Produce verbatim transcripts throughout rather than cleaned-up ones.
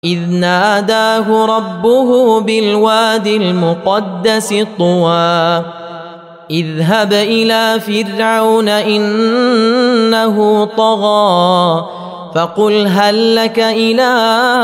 إذ ناداه ربه بالواد المقدس طوى اذهب إلى فرعون إنه طغى فقل هل لك إلى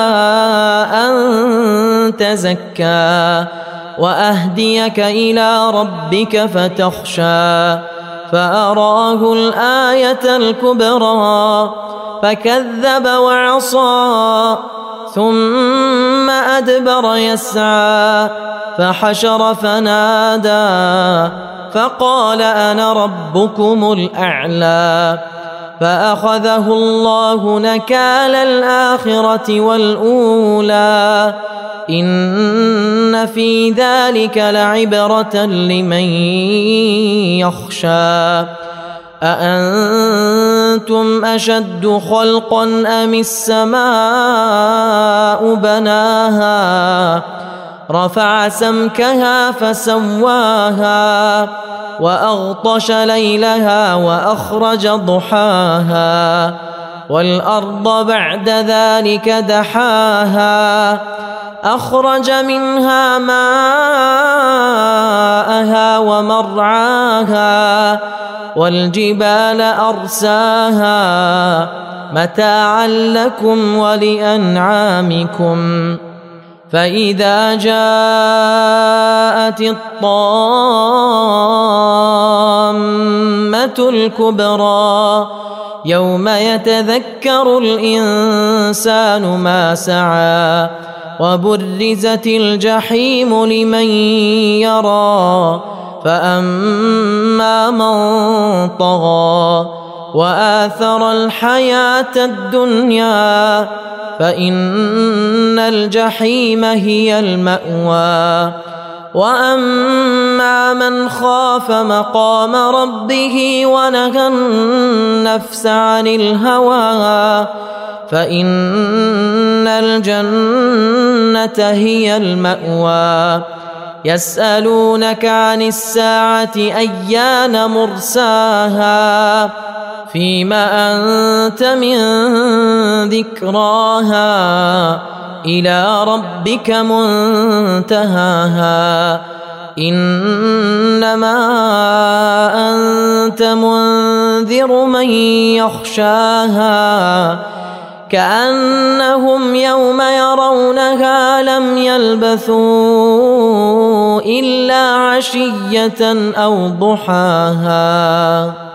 أن تزكى وأهديك إلى ربك فتخشى فأراه الآية الكبرى فكذب وعصى ثم أدبر يسعى فحشر فنادى فقال أنا ربكم الأعلى فأخذه الله نكال الآخرة والأولى إن في ذلك لعبرة لمن يخشى أأنتم أشد خلقا أم السماء بناها رفع سمكها فسواها وأغطش ليلها وأخرج ضحاها والأرض بعد ذلك دحاها أخرج منها ماءها ومرعاها والجبال أرساها متاعا لكم ولأنعامكم فإذا جاءت الطامة الكبرى يوم يتذكر الإنسان ما سعى وبرزت الجحيم لمن يرى فأما من طغى وآثر الحياة الدنيا فإن الجحيم هي المأوى وأما من خاف مقام ربه ونهى النفس عن الهوى فإن الجنة هي المأوى يسألونك عن الساعة أيان مرساها فيما أنت من ذكراها إلى ربك منتهاها إنما أنت منذر من يخشاها كأنهم يوم يرونها لم يلبثوا إلا عشية أو ضحاها.